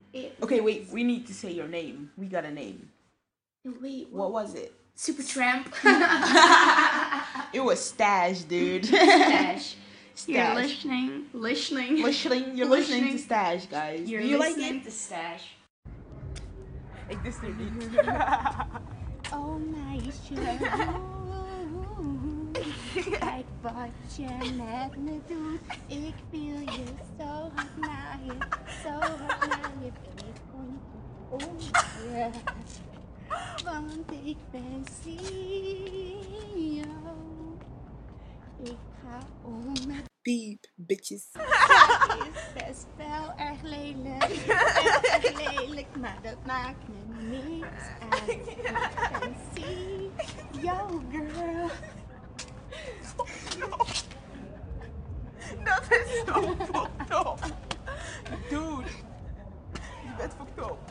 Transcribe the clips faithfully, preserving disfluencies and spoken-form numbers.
Okay, wait. We need to say your name. We got a name. Wait, what, what was it? Supertramp. It was Stash, dude. Stash. Stash. You're listening. Listening. Listening. You're listening, listening to Stash, guys. You're Do you listening like it? to Stash. Ik dus nu niet. Oh meisje, kijk wat je met me doet. Ik wil je zo hard naar je, zo hard naar je. Ik kom om je, want ik ben Sio. Ik ga om met Beep, bitches. het is best wel erg lelijk, erg lelijk, maar dat maakt me niks uit. Ik ben Sio, girl. Dat is zo fucked up. Dude. Je bent fucked up.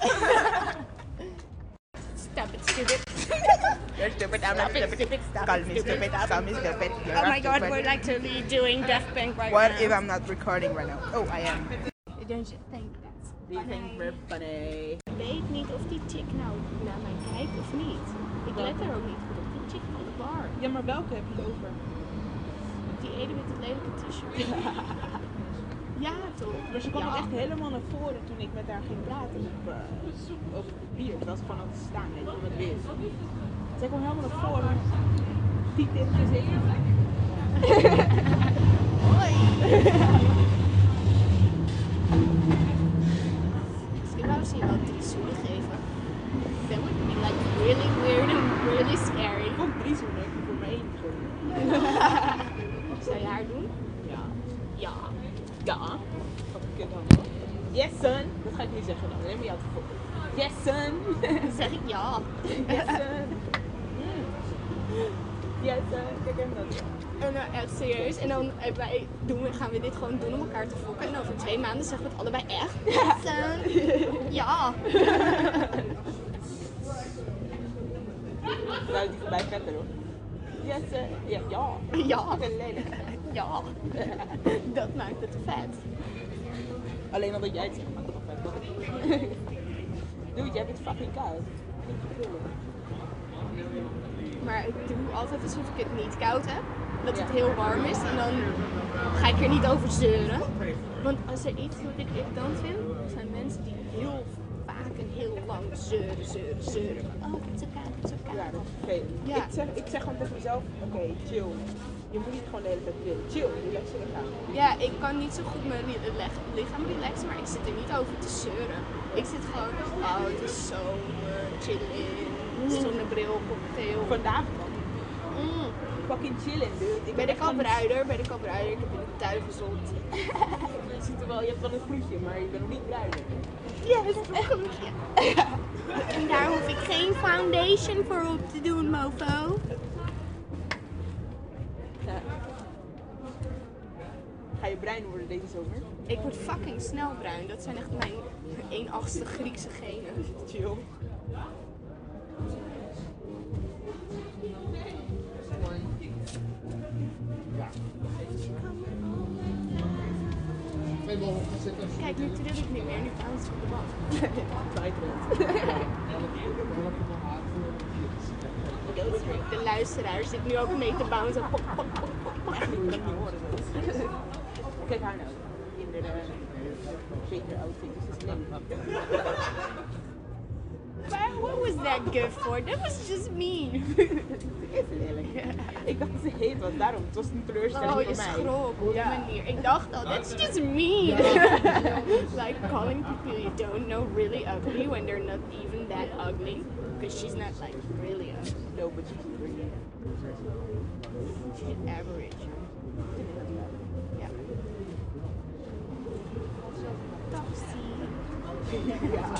Stop it, stupid. You're stupid, I'm not stupid. Call me stupid, call me stupid. Oh my god, we're like totally doing Daft Punk right What now. if I'm not recording right now? Oh, I am. Don't you think that's Do you think we're funny? Ik weet niet of die chick nou naar mij kijkt of niet. Ik let er ook niet goed op. Die chick van de bar. Ja, maar welke heb je het over? Die ene met het lelijke t-shirt. Ja, toch? Maar ze kwam Ja. echt helemaal naar voren toen ik met haar ging praten op, uh, over het bier. Terwijl ze gewoon aan het staan, weet je, om het weer. Zij kwam helemaal naar voren. Piet in het gezicht. Hoi! Misschien wou ze je wel drie zoenen geven. That would be like really weird and really scary. Ik vond drie zoenen, ik voor mij één zoen. Zou je haar doen? Ja. Ja. Ja. Wat een kut dan. Yes, son. Dat ga ik niet zeggen dan. Dan neem je altijd voor. Yes, son. Dan zeg ik ja. Yes, son. Mm. Yes, son. Kijk hem dan. En uh, echt serieus. En dan uh, wij doen, we- gaan we dit gewoon doen om elkaar te fokken. En over twee maanden zeggen we het allebei echt. Yes, ja. Nou, die voorbij vetter hoor. Yes, son. Ja, ja. Ja. Oké, lelijk. Ja. Dat maakt het vet. Alleen al dat jij het zegt, maakt het nog vet. Dude, jij bent fucking koud. Maar ik doe altijd alsof ik het niet koud heb. Dat het Ja. heel warm is. En dan ga ik er niet over zeuren. Want als er iets wat ik irritant vind, zijn mensen die heel vaak en heel lang zeuren, zeuren, zeuren. Oh, het is zo koud, het is zo Ja, koud. dat is vervelend. Ja. Ik, zeg, ik zeg gewoon tegen mezelf, oké, chill. Je moet niet gewoon de hele tijd chillen. Chill, relax je lichaam. Ja, ik kan niet zo goed mijn ri- leg- lichaam relaxen, maar ik zit er niet over te zeuren. Ik zit gewoon, oh het is zomer, chillen, zonnebril, cocktail. Vandaag man. Mm. Fucking chillen, dude. Ik Ben ik echt al gewoon- bruider, ben ik al bruider, ik heb in de tuin gezond. Je ziet er wel, je hebt wel een gloedje, maar je bent nog niet bruider. Ja, dat is echt goed. En daar hoef ik geen foundation voor op te doen, mofo. Ja. Ga je bruin worden deze zomer? Ik word fucking snel bruin, dat zijn echt mijn één achtste Griekse genen. Chill. Kijk, nu trill ik niet meer, nu bounce ik op de bank. De luisteraar zit nu ook mee te bouncen. Pop, pop, pop, pop. Echt niet, ik kan het niet horen. Kijk haar nou. In de zeker outfit, dus dat is leuk. Maar what was that good for? That was just me. Is lelijk. Ik dacht dat ze heet was, daarom. Het was een teleurstelling Oh, voor je mij. schrok op die manier. Ik dacht al, that's just me. Like calling people you don't know really ugly when they're not even that ugly. Because she's not like really ugly. No, but she's pretty. She's average. Ja. Taxi. Ja.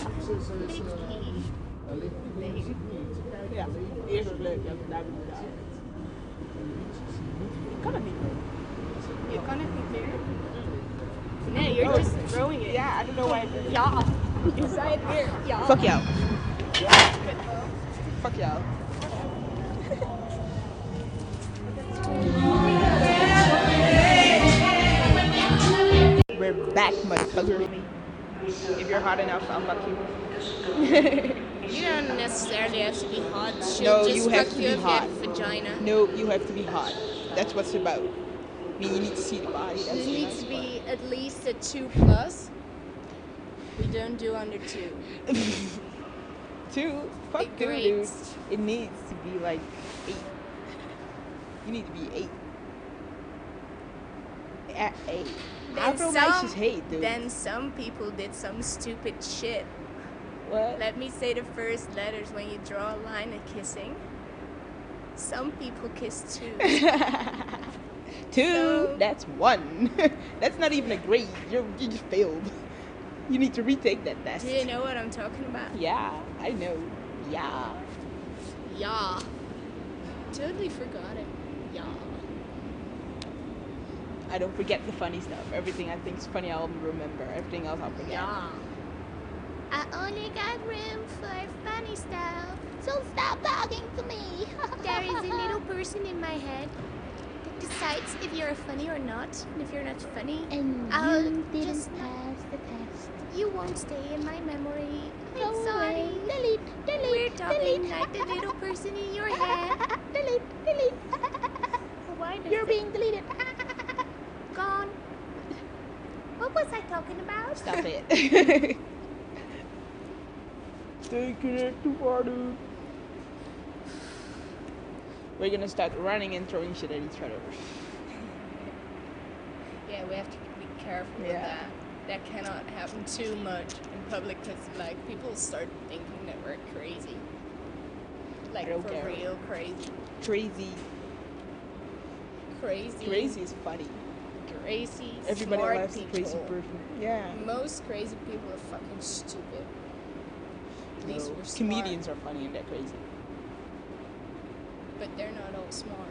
Nee. Ja, eerst was leuk, ja, daar ben ik daar. Ik kan het niet meer. Je kan het niet meer. Nee, you're just throwing it. Ja, I don't know why. Ja. Je zei het weer. Ja. Fuck jou. Fuck jou. We're back, motherfucker. If you're hot enough, I'll fuck you. You don't necessarily have to be hot. She'll No, just you have fuck to you be if hot. you have a vagina. No, you have to be hot. That's what's about. I mean, you need to see the body. That's You the need nice to part. be at least a two plus. We don't do under two. Two? Fuck Big two, dude. grades. It needs to be like eight. You need to be eight. At eight. Then Afro some, nice is hate, dude. then some people did some stupid shit. What? Let me say the first letters when you draw a line of kissing. Some people kiss two. Two? So- That's one. That's not even a grade. You you just failed. You need to retake that test. Do you know what I'm talking about? Yeah, I know. Yeah. Yeah. Totally forgot it. Yeah. I don't forget the funny stuff. Everything I think is funny, I'll remember. Everything else, I'll forget. Yeah. I only got room for funny stuff. So stop talking to me. There is a little person in my head that decides if you're funny or not. And if you're not funny, And I'll you didn't just pass the test. you won't stay in my memory. I'm Go sorry. away. Delete, delete, We're talking delete. like the little person in your head. delete, delete. Why does You're it being deleted. gone? What was I talking about? Stop it. Taking it too far, dude. We're gonna start running and throwing shit at each other. Yeah, we have to be careful with Yeah. that. That cannot happen too much in public because, like, people start thinking that we're crazy. Like, I don't for care. real crazy. Crazy. Crazy. Crazy is funny. Crazy. Everybody smart likes a people. crazy person. Yeah. Most crazy people are fucking stupid. At least No, we're smart. comedians are funny and they're crazy. But they're not all smart.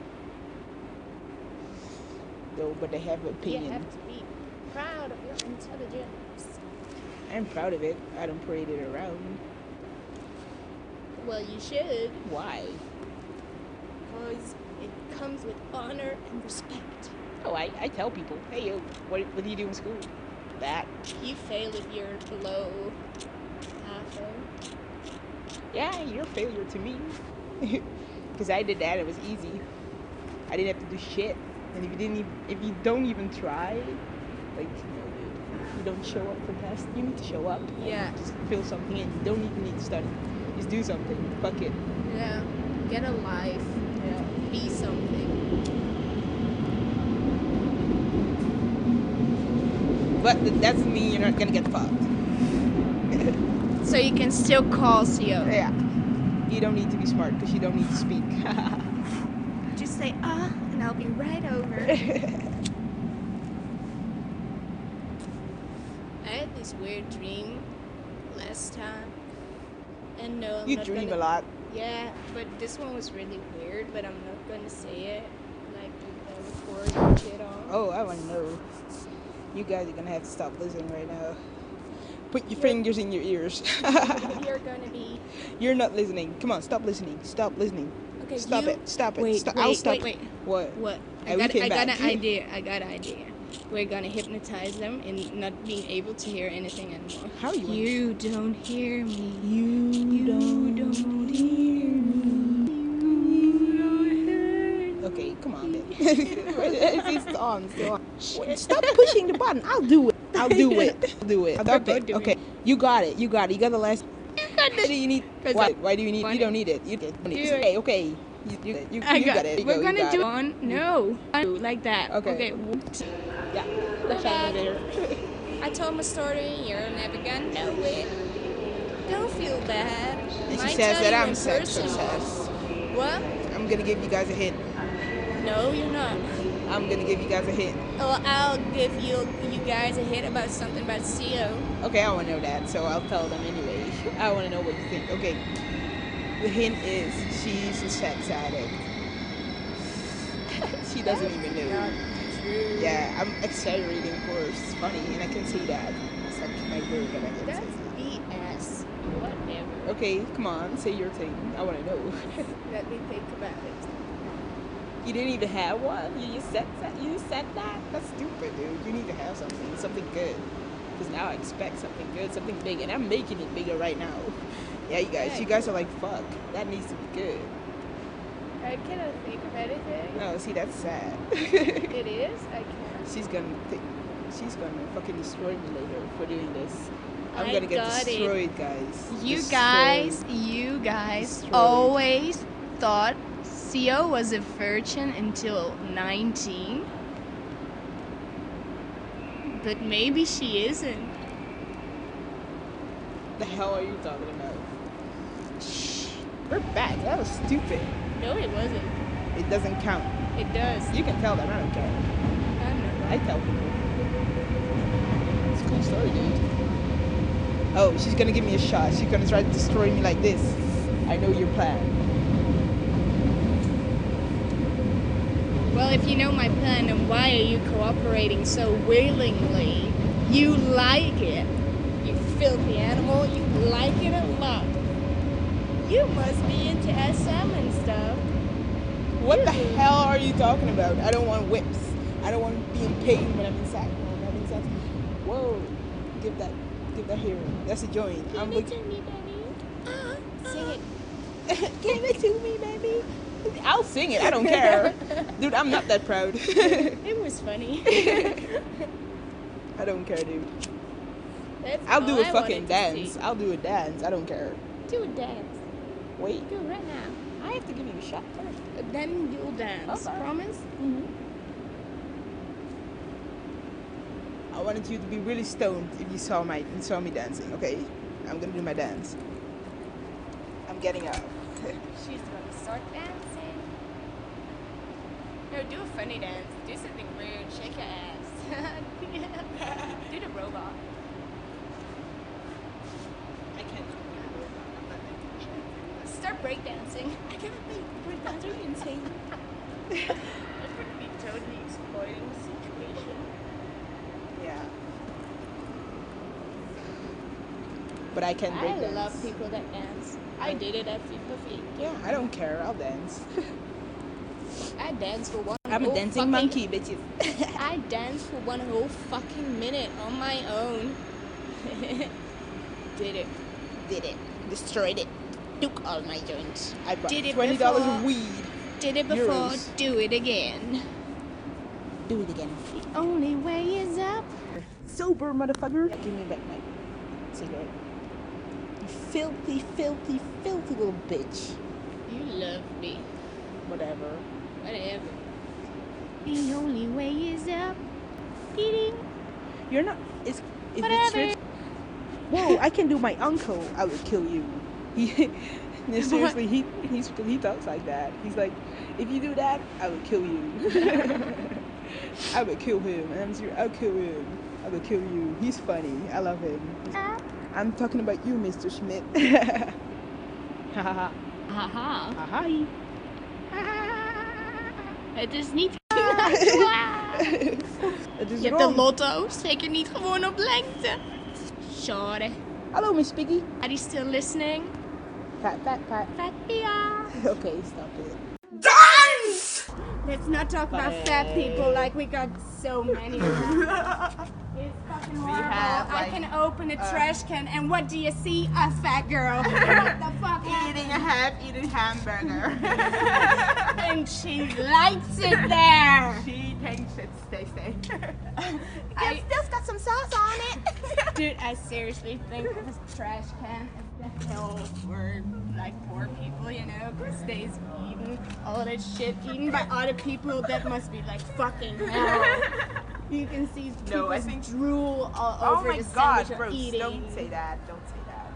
No, but they have an You opinion. have to be proud of your intelligence. I'm proud of it. I don't parade it around. Well, you should, Why? because it comes with honor and respect. Oh, I, I tell people, hey, yo, what, what do you do in school? That. You fail if you're below half a. Yeah, you're a failure to me. Because I did that, it was easy. I didn't have to do shit. And if you didn't even, if you don't even try, like, you don't show up for tests, you need to show up. Yeah. Just feel something and you don't even need to study. Just do something. Fuck it. Yeah. Get a life. Yeah. Be something. But that doesn't mean you're not gonna get fucked. So you can still call C O. Yeah. You don't need to be smart because you don't need to speak. Just say, ah, and I'll be right over. I had this weird dream last time. And no, I'm You not dream gonna, a lot. Yeah, but this one was really weird, but I'm not gonna say it. Like, with the record shit on. Oh, I want to know. You guys are gonna have to stop listening right now. Put your You're- fingers in your ears. You're gonna be. You're not listening. Come on, stop listening. Stop listening. Okay, Stop you- it. Stop it. Wait, stop. wait, I'll stop. wait, wait. What? What? I And we got, came I got back. an idea. I got an idea. We're gonna hypnotize them and not being able to hear anything anymore. How are you? You don't hear me. You, You don't hear me. Okay, come on then. It's on. Still on. Stop pushing the button. I'll do it. I'll do it. I'll do it. I'll Stop go it. do Okay. You got it. You got it. You got the last. got Why do you need? 'Cause Why? I Why do you need? want You don't it. need it. You, don't need it. Do it. Okay. Okay. You, you, you, I you got, got it. You We're go, you gonna got do it. on. No. Like that. Okay. Okay. Yeah. Let's have it there. I told my story. You're never gonna know it. Don't feel bad. And she Might says tell that you I'm in sex person. obsessed. What? I'm gonna give you guys a hint. No, you're not. I'm gonna give you guys a hint. Well, I'll give you you guys a hint about something about C O. Okay, I want to know that, so I'll tell them anyway. I want to know what you think. Okay. The hint is she's a sex addict. She doesn't even know. True. Yeah, I'm exaggerating, of course. It's funny, and I can say that. It's like my word that I can That's say. B S. Whatever. Okay, come on, say your thing. I want to know. Let me think about it. You didn't even have one. You just said that. You said that. That's stupid, dude. You need to have something. Something good. Because now I expect something good, something big, and I'm making it bigger right now. Yeah, you guys, Yeah, you guys are like, fuck, that needs to be good. I cannot think of anything. No, see, that's sad. It is? I can't. She's gonna, th- she's gonna fucking destroy me later for doing this. I'm I gonna get got it. destroyed, guys. You Destroyed. guys, you guys Destroyed. always thought Sio was a virgin until nineteen. But maybe she isn't. The hell are you talking about? Shh. We're back. That was stupid. No, it wasn't. It doesn't count. It does. You can tell them. I don't care. I know. I tell people. It's a cool story, dude. Oh, she's gonna give me a shot. She's gonna try to destroy me like this. I know your plan. Well, if you know my plan, then why are you cooperating so willingly? You like it. You filthy animal. You like it a lot. You must be into S M and stuff. What the hell are you talking about? I don't want whips. I don't want to be in pain when I'm inside. When I'm inside. Whoa. Give that give that here. That's a joint. I'm Give it looking. to me, baby. Sing it. Give it to me, baby. I'll sing it. I don't care. Dude, I'm not that proud. It was funny. I don't care, dude. That's I'll all do a I fucking wanted to dance. see. I'll do a dance. I don't care. Do a dance. Wait. Do it right now. I have to give you a shot first. Then you'll dance. Okay. Promise? Mm-hmm. I wanted you to be really stoned if you saw my you saw me dancing. Okay, I'm gonna do my dance. I'm getting up. She's gonna start dancing. No, do a funny dance. Do something weird. Shake your ass. Do the robot. I can't. Start breakdancing. I cannot be breakdancing. Are you insane? That would be totally exploiting the situation. Yeah. But I can break I dance. love people that dance. I did it at FIFA Feet. Yeah, I don't care. I'll dance. I danced for one I'm a whole dancing fucking- monkey, bitches. I danced for one whole fucking minute on my own. Did it. Did it. Destroyed it. Took all my joints. I bought Did it twenty dollars before. of weed. Did it before, Euros. do it again. Do it again. The only way is up. Sober, motherfucker. Give me back my cigarette. You filthy, filthy, filthy little bitch. You love me. Whatever. Whatever. The only way is up. Ding. You're not. It's. If Whatever. it's rich. Whoa! I can do my uncle. I would kill you. He. No, seriously, he he's he talks like that. He's like, if you do that, I will kill you. I would kill him. And I'm serious. I'll kill him. I will kill you. He's funny. I love him. I'm talking about you, Mister Schmidt. Ha ha ha. Haha. Ha hi. Het is niet. Het is Je hebt de wrong. lotto. Zeker niet gewoon op lengte. Sorry. Hello, Miss Piggy. Are you still listening? Pat, pat, pat. Fat yeah. Okay, stop it. Let's not talk about fat people like we got so many of them. It's fucking horrible. have, I like, can open a trash can and what do you see? A fat girl. What the fuck? Eating a half-eaten hamburger. And she likes it there. She thinks it's tasty. I- Still got some sauce on it. Dude, I seriously think this trash can is the hell for like poor people, you know, because they's eating all that shit eaten by other people. That must be like fucking hell. You can see No, I people's think- drool all Oh over my the God, sandwich they're Rose! eating. Don't say that. Don't say that.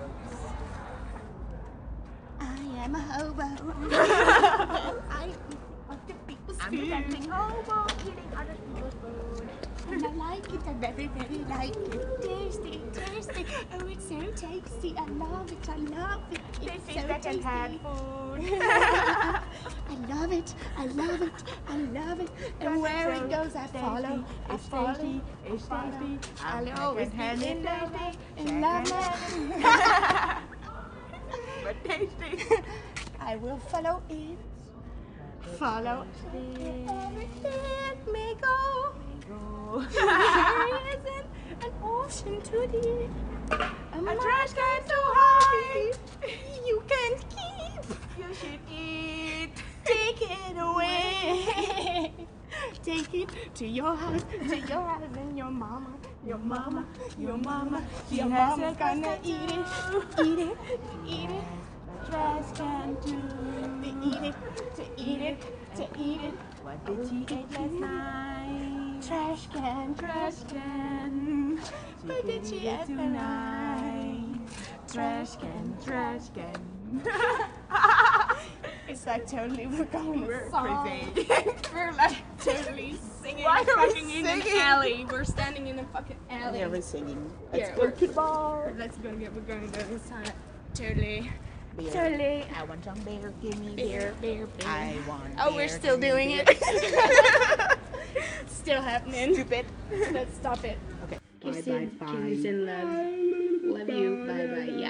I am a hobo. I eat other people's I'm food. pretending hobo eating other people's food. And I like it, I very, very like it. Tasty, tasty. Oh, it's so tasty. I love it, I love it. It's so tasty. food. I love it, I love it, I love it. And where it goes, I follow. I It's follow. tasty. It's tasty. I'll always be Second-hand in love, tasty. in love. Second-hand. But tasty. I will follow it. Follow it. Let me go. Go. Here isn't an ocean too deep, a, A trash can too high. you can't keep. You should eat. Take it away. Take it to your house, to your house, and your mama, your mama, your mama, your mama's gonna eat it, eat it, eat it. Trash can do. To eat it, to eat it, to eat it. What did she eat last night? Trash can, trash can. What did she eat tonight? Trash can, trash can. It's like totally we're going We're song. crazy. We're like totally singing. Why are we fucking in an singing? alley. We're standing in a fucking alley. Yeah, we're singing. Let's Yeah, go we're- to the bar. Let's go get. We're gonna go inside. Totally. Beer. Totally. I want some beer. Give me Beer, beer. beer, beer. I want Oh, beer, we're still give me doing beer. it. Still happening. Stupid. Let's stop it. Okay. Kisses, kisses and love. Love you. Bye bye.